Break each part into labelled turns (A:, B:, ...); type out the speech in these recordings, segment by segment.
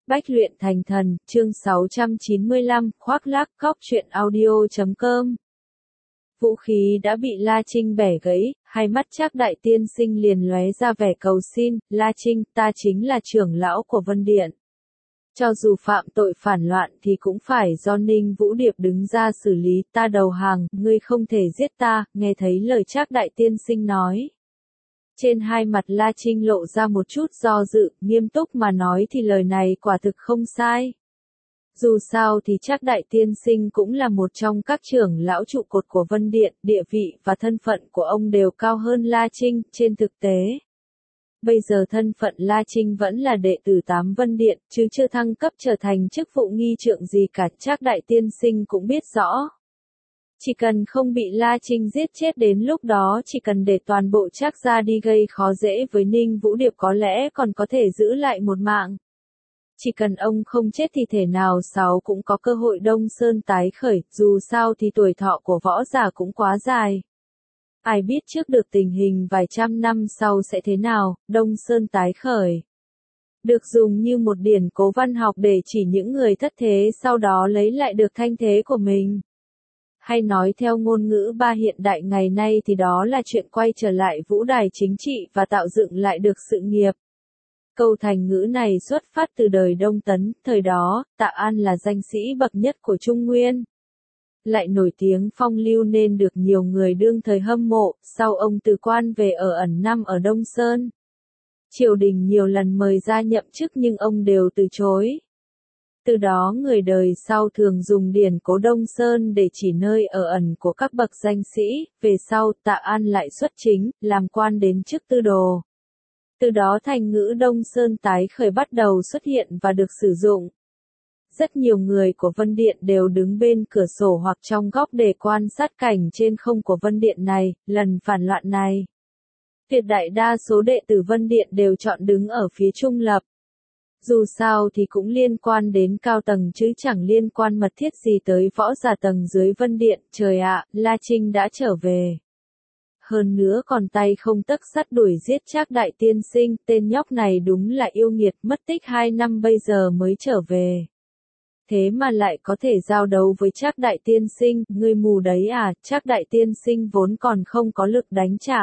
A: Bách luyện thành thần, chương 695, khoác lác cóc truyện audio.com. Vũ khí đã bị La Trinh bẻ gãy, hai mắt Trác đại tiên sinh liền lóe ra vẻ cầu xin, La Trinh, ta chính là trưởng lão của Vân Điện. Cho dù phạm tội phản loạn thì cũng phải do Ninh Vũ Điệp đứng ra xử lý, ta đầu hàng, ngươi không thể giết ta, nghe thấy lời Trác đại tiên sinh nói. Trên hai mặt La Trinh lộ ra một chút do dự, nghiêm túc mà nói thì lời này quả thực không sai. Dù sao thì Trác đại tiên sinh cũng là một trong các trưởng lão trụ cột của Vân Điện, địa vị và thân phận của ông đều cao hơn La Trinh, trên thực tế. Bây giờ thân phận La Trinh vẫn là đệ tử 8 Vân Điện, chứ chưa thăng cấp trở thành chức vụ nghi trượng gì cả, Trác đại tiên sinh cũng biết rõ. Chỉ cần không bị La Trinh giết chết đến lúc đó chỉ cần để toàn bộ Trác gia đi gây khó dễ với Ninh Vũ Điệp có lẽ còn có thể giữ lại một mạng. Chỉ cần ông không chết thì thể nào sáu cũng có cơ hội Đông Sơn tái khởi, dù sao thì tuổi thọ của võ giả cũng quá dài. Ai biết trước được tình hình vài trăm năm sau sẽ thế nào, Đông Sơn tái khởi. Được dùng như một điển cố văn học để chỉ những người thất thế sau đó lấy lại được thanh thế của mình. Hay nói theo ngôn ngữ ba hiện đại ngày nay thì đó là chuyện quay trở lại vũ đài chính trị và tạo dựng lại được sự nghiệp. Câu thành ngữ này xuất phát từ đời Đông Tấn, thời đó, Tạ An là danh sĩ bậc nhất của Trung Nguyên. Lại nổi tiếng phong lưu nên được nhiều người đương thời hâm mộ, sau ông từ quan về ở ẩn năm ở Đông Sơn. Triều đình nhiều lần mời ra nhậm chức nhưng ông đều từ chối. Từ đó người đời sau thường dùng điển cố Đông Sơn để chỉ nơi ở ẩn của các bậc danh sĩ, về sau Tạ An lại xuất chính, làm quan đến chức tư đồ. Từ đó thành ngữ Đông Sơn tái khởi bắt đầu xuất hiện và được sử dụng. Rất nhiều người của Vân Điện đều đứng bên cửa sổ hoặc trong góc để quan sát cảnh trên không của Vân Điện này, lần phản loạn này. Tuyệt đại đa số đệ tử Vân Điện đều chọn đứng ở phía trung lập. Dù sao thì cũng liên quan đến cao tầng chứ chẳng liên quan mật thiết gì tới võ giả tầng dưới Vân Điện, trời ạ, La Trinh đã trở về. Hơn nữa còn tay không tấc sắt đuổi giết Trác đại tiên sinh, tên nhóc này đúng là yêu nghiệt, mất tích 2 năm bây giờ mới trở về. Thế mà lại có thể giao đấu với Trác đại tiên sinh, ngươi mù đấy à, Trác đại tiên sinh vốn còn không có lực đánh trả.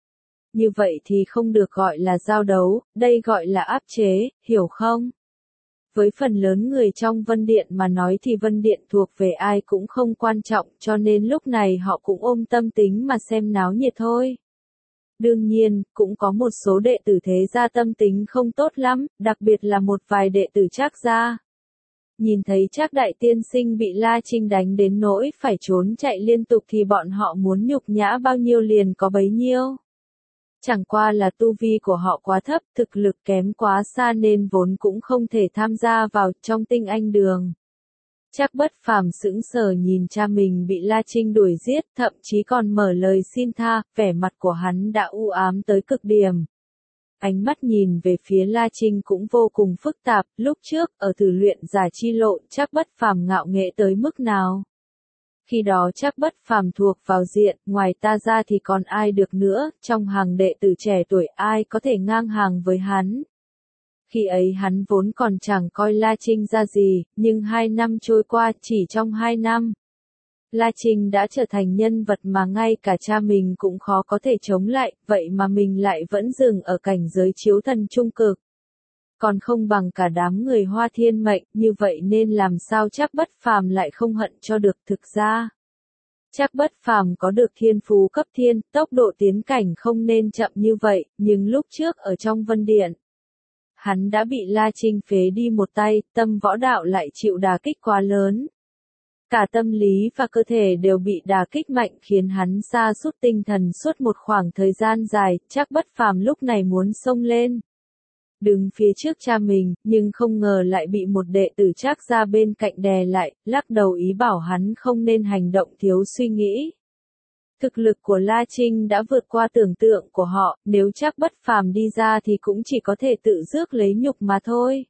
A: Như vậy thì không được gọi là giao đấu, đây gọi là áp chế, hiểu không? Với phần lớn người trong Vân Điện mà nói thì Vân Điện thuộc về ai cũng không quan trọng, cho nên lúc này họ cũng ôm tâm tính mà xem náo nhiệt thôi. Đương nhiên, cũng có một số đệ tử thế gia tâm tính không tốt lắm, đặc biệt là một vài đệ tử Trác gia. Nhìn thấy Trác đại tiên sinh bị La Trinh đánh đến nỗi phải trốn chạy liên tục thì bọn họ muốn nhục nhã bao nhiêu liền có bấy nhiêu. Chẳng qua là tu vi của họ quá thấp, thực lực kém quá xa nên vốn cũng không thể tham gia vào trong tinh anh đường. Trác Bất Phàm sững sờ nhìn cha mình bị La Trinh đuổi giết, thậm chí còn mở lời xin tha, vẻ mặt của hắn đã u ám tới cực điểm. Ánh mắt nhìn về phía La Trinh cũng vô cùng phức tạp, lúc trước, ở thử luyện giả chi lộ, Trác Bất Phàm ngạo nghễ tới mức nào. Khi đó Trác Bất Phàm thuộc vào diện, ngoài ta ra thì còn ai được nữa, trong hàng đệ tử trẻ tuổi ai có thể ngang hàng với hắn. Khi ấy hắn vốn còn chẳng coi La Trinh ra gì, nhưng 2 năm trôi qua, chỉ trong 2 năm. La Trinh đã trở thành nhân vật mà ngay cả cha mình cũng khó có thể chống lại, vậy mà mình lại vẫn dừng ở cảnh giới chiếu thần trung cực. Còn không bằng cả đám người Hoa Thiên Mệnh, như vậy nên làm sao Trác Bất Phàm lại không hận cho được. Thực ra, Trác Bất Phàm có được thiên phú cấp thiên, tốc độ tiến cảnh không nên chậm như vậy, nhưng lúc trước ở trong Vân Điện, hắn đã bị La Trinh phế đi một tay, tâm võ đạo lại chịu đả kích quá lớn. Cả tâm lý và cơ thể đều bị đả kích mạnh khiến hắn sa sút tinh thần suốt một khoảng thời gian dài, Trác Bất Phàm lúc này muốn xông lên. Đứng phía trước cha mình, nhưng không ngờ lại bị một đệ tử Trác gia bên cạnh đè lại, lắc đầu ý bảo hắn không nên hành động thiếu suy nghĩ. Thực lực của La Trinh đã vượt qua tưởng tượng của họ, nếu Trác Bất Phàm đi ra thì cũng chỉ có thể tự rước lấy nhục mà thôi.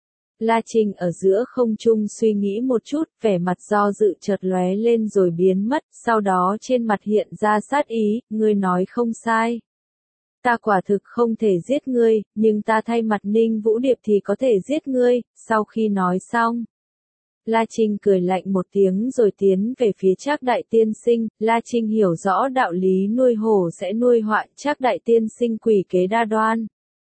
A: La Trinh ở giữa không trung suy nghĩ một chút, vẻ mặt do dự chợt lóe lên rồi biến mất, sau đó trên mặt hiện ra sát ý, ngươi nói không sai. Ta quả thực không thể giết ngươi, nhưng ta thay mặt Ninh Vũ Điệp thì có thể giết ngươi. Sau khi nói xong, La Trinh cười lạnh một tiếng rồi tiến về phía Trác Đại Tiên Sinh. La Trinh hiểu rõ đạo lý nuôi hổ sẽ nuôi họa. Trác Đại Tiên Sinh quỷ kế đa đoan,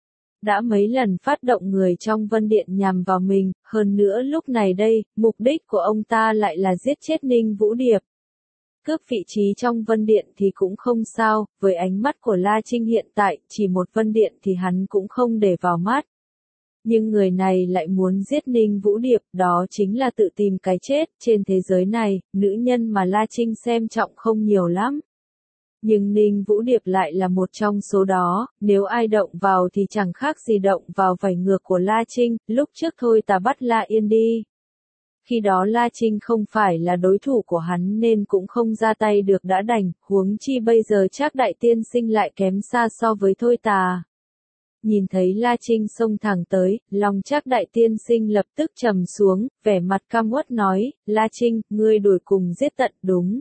A: đã mấy lần phát động người trong Vân Điện nhằm vào mình, hơn nữa lúc này đây, mục đích của ông ta lại là giết chết Ninh Vũ Điệp. Cướp vị trí trong Vân Điện thì cũng không sao, với ánh mắt của La Trinh hiện tại, chỉ một Vân Điện thì hắn cũng không để vào mắt. Nhưng người này lại muốn giết Ninh Vũ Điệp, đó chính là tự tìm cái chết. Trên thế giới này, nữ nhân mà La Trinh xem trọng không nhiều lắm. Nhưng Ninh Vũ Điệp lại là một trong số đó, nếu ai động vào thì chẳng khác gì động vào vảy ngược của La Trinh. Lúc trước thôi ta bắt La Yên đi. Khi đó La Trinh không phải là đối thủ của hắn nên cũng không ra tay được đã đành, huống chi bây giờ Trác Đại Tiên Sinh lại kém xa so với thôi tà. Nhìn thấy La Trinh xông thẳng tới, lòng Trác Đại Tiên Sinh lập tức trầm xuống, vẻ mặt căm uất nói, La Trinh, ngươi đuổi cùng giết tận đúng.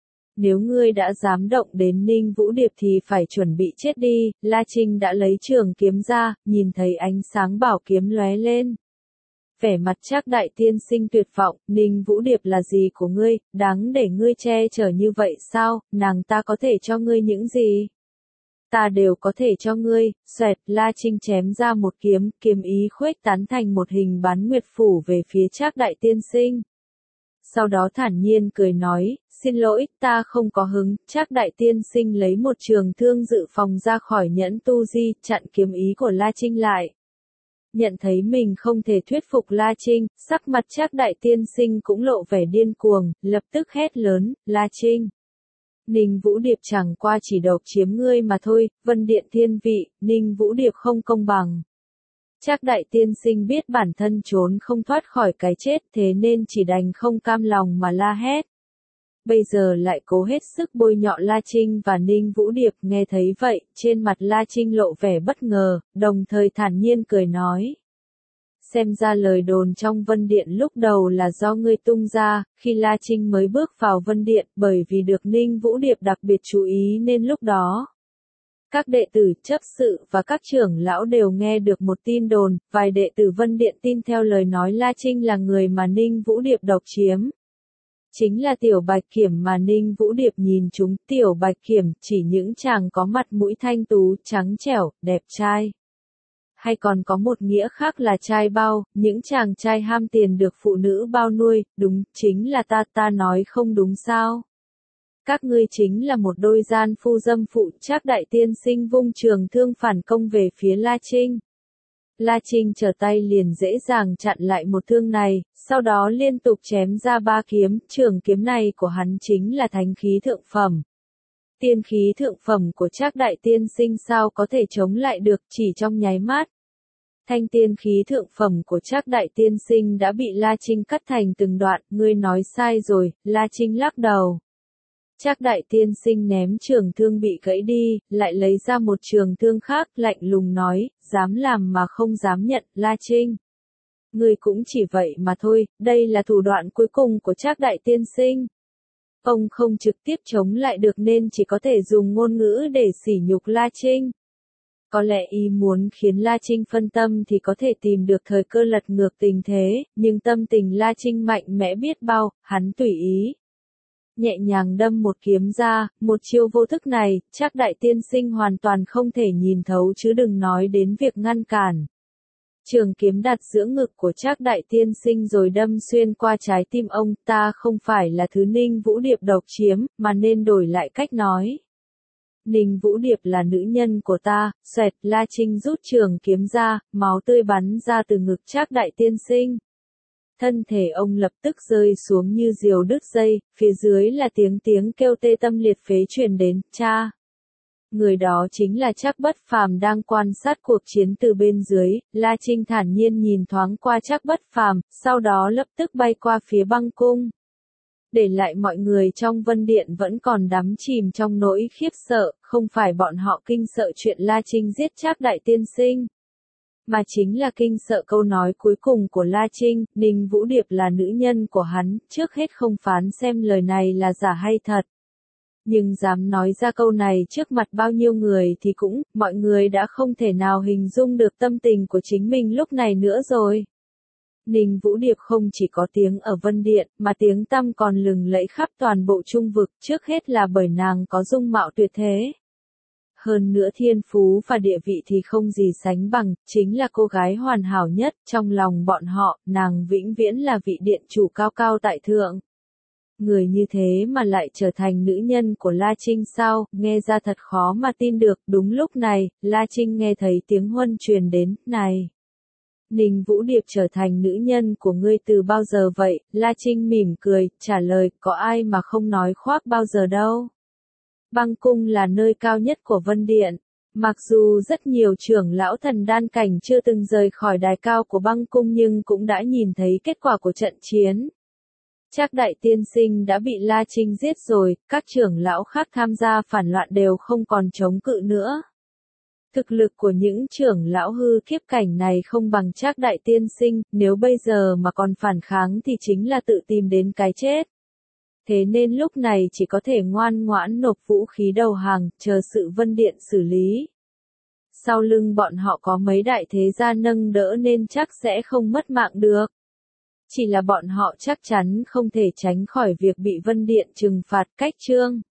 A: Nếu ngươi đã dám động đến Ninh Vũ Điệp thì phải chuẩn bị chết đi. La Trinh đã lấy trường kiếm ra, nhìn thấy ánh sáng bảo kiếm lóe lên. Vẻ mặt Trác Đại Tiên Sinh tuyệt vọng, Ninh Vũ Điệp là gì của ngươi, đáng để ngươi che chở như vậy sao, nàng ta có thể cho ngươi những gì? Ta đều có thể cho ngươi. Xoẹt, La Trinh chém ra một kiếm, kiếm ý khuếch tán thành một hình bán nguyệt phủ về phía Trác Đại Tiên Sinh. Sau đó thản nhiên cười nói, xin lỗi, ta không có hứng. Trác Đại Tiên Sinh lấy một trường thương dự phòng ra khỏi nhẫn tu di, chặn kiếm ý của La Trinh lại. Nhận thấy mình không thể thuyết phục La Trinh, sắc mặt Trác Đại Tiên Sinh cũng lộ vẻ điên cuồng, lập tức hét lớn, La Trinh. Ninh Vũ Điệp chẳng qua chỉ độc chiếm ngươi mà thôi, Vân Điện thiên vị, Ninh Vũ Điệp không công bằng. Trác Đại Tiên Sinh biết bản thân trốn không thoát khỏi cái chết thế nên chỉ đành không cam lòng mà la hét. Bây giờ lại cố hết sức bôi nhọ La Trinh và Ninh Vũ Điệp. Nghe thấy vậy, trên mặt La Trinh lộ vẻ bất ngờ, đồng thời thản nhiên cười nói. Xem ra lời đồn trong Vân Điện lúc đầu là do ngươi tung ra, khi La Trinh mới bước vào Vân Điện bởi vì được Ninh Vũ Điệp đặc biệt chú ý nên lúc đó. Các đệ tử, chấp sự và các trưởng lão đều nghe được một tin đồn, vài đệ tử Vân Điện tin theo lời nói La Trinh là người mà Ninh Vũ Điệp độc chiếm. Chính là Tiểu Bạch Kiểm mà Ninh Vũ Điệp nhìn chúng. Tiểu Bạch Kiểm chỉ những chàng có mặt mũi thanh tú, trắng trẻo, đẹp trai. Hay còn có một nghĩa khác là trai bao, những chàng trai ham tiền được phụ nữ bao nuôi, đúng, chính là ta nói không đúng sao? Các ngươi chính là một đôi gian phu dâm phụ. Trác Đại Tiên Sinh vung trường thương phản công về phía La Trinh. La Trinh trở tay liền dễ dàng chặn lại một thương này, sau đó liên tục chém ra 3 kiếm, trường kiếm này của hắn chính là thánh khí thượng phẩm. Tiên khí thượng phẩm của Trác Đại Tiên Sinh sao có thể chống lại được, chỉ trong nháy mắt. Thanh tiên khí thượng phẩm của Trác Đại Tiên Sinh đã bị La Trinh cắt thành từng đoạn, ngươi nói sai rồi. La Trinh lắc đầu. Trác Đại Tiên Sinh ném trường thương bị gãy đi, lại lấy ra một trường thương khác, lạnh lùng nói, dám làm mà không dám nhận. La Trinh, ngươi cũng chỉ vậy mà thôi, đây là thủ đoạn cuối cùng của Trác Đại Tiên Sinh. Ông không trực tiếp chống lại được nên chỉ có thể dùng ngôn ngữ để sỉ nhục La Trinh. Có lẽ y muốn khiến La Trinh phân tâm thì có thể tìm được thời cơ lật ngược tình thế, nhưng tâm tình La Trinh mạnh mẽ biết bao, hắn tùy ý. Nhẹ nhàng đâm một kiếm ra, một chiêu vô thức này, Trác Đại Tiên Sinh hoàn toàn không thể nhìn thấu chứ đừng nói đến việc ngăn cản. Trường kiếm đặt giữa ngực của Trác Đại Tiên Sinh rồi đâm xuyên qua trái tim ông. Ta không phải là thứ Ninh Vũ Điệp độc chiếm, mà nên đổi lại cách nói. Ninh Vũ Điệp là nữ nhân của ta. Xoẹt, La Trinh rút trường kiếm ra, máu tươi bắn ra từ ngực Trác Đại Tiên Sinh. Thân thể ông lập tức rơi xuống như diều đứt dây, phía dưới là tiếng kêu tê tâm liệt phế truyền đến, cha. Người đó chính là Trác Bất Phàm đang quan sát cuộc chiến từ bên dưới. La Trinh thản nhiên nhìn thoáng qua Trác Bất Phàm, sau đó lập tức bay qua phía băng cung. Để lại mọi người trong Vân Điện vẫn còn đắm chìm trong nỗi khiếp sợ, không phải bọn họ kinh sợ chuyện La Trinh giết Trác Đại Tiên Sinh, mà chính là kinh sợ câu nói cuối cùng của La Trinh. Ninh Vũ Điệp là nữ nhân của hắn, trước hết không phán xem lời này là giả hay thật. Nhưng dám nói ra câu này trước mặt bao nhiêu người thì cũng, mọi người đã không thể nào hình dung được tâm tình của chính mình lúc này nữa rồi. Ninh Vũ Điệp không chỉ có tiếng ở Vân Điện, mà tiếng tăm còn lừng lẫy khắp toàn bộ Trung vực, trước hết là bởi nàng có dung mạo tuyệt thế. Hơn nữa thiên phú và địa vị thì không gì sánh bằng, chính là cô gái hoàn hảo nhất, trong lòng bọn họ, nàng vĩnh viễn là vị điện chủ cao cao tại thượng. Người như thế mà lại trở thành nữ nhân của La Trinh sao, nghe ra thật khó mà tin được. Đúng lúc này, La Trinh nghe thấy tiếng huân truyền đến, này. Ninh Vũ Điệp trở thành nữ nhân của ngươi từ bao giờ vậy? La Trinh mỉm cười, trả lời, có ai mà không nói khoác bao giờ đâu. Băng cung là nơi cao nhất của Vân Điện. Mặc dù rất nhiều trưởng lão thần đan cảnh chưa từng rời khỏi đài cao của băng cung nhưng cũng đã nhìn thấy kết quả của trận chiến. Trác đại tiên sinh đã bị La Trinh giết rồi, các trưởng lão khác tham gia phản loạn đều không còn chống cự nữa. Thực lực của những trưởng lão hư kiếp cảnh này không bằng Trác đại tiên sinh, nếu bây giờ mà còn phản kháng thì chính là tự tìm đến cái chết. Thế nên lúc này chỉ có thể ngoan ngoãn nộp vũ khí đầu hàng, chờ sự Vân Điện xử lý. Sau lưng bọn họ có mấy đại thế gia nâng đỡ nên chắc sẽ không mất mạng được. Chỉ là bọn họ chắc chắn không thể tránh khỏi việc bị Vân Điện trừng phạt cách chương.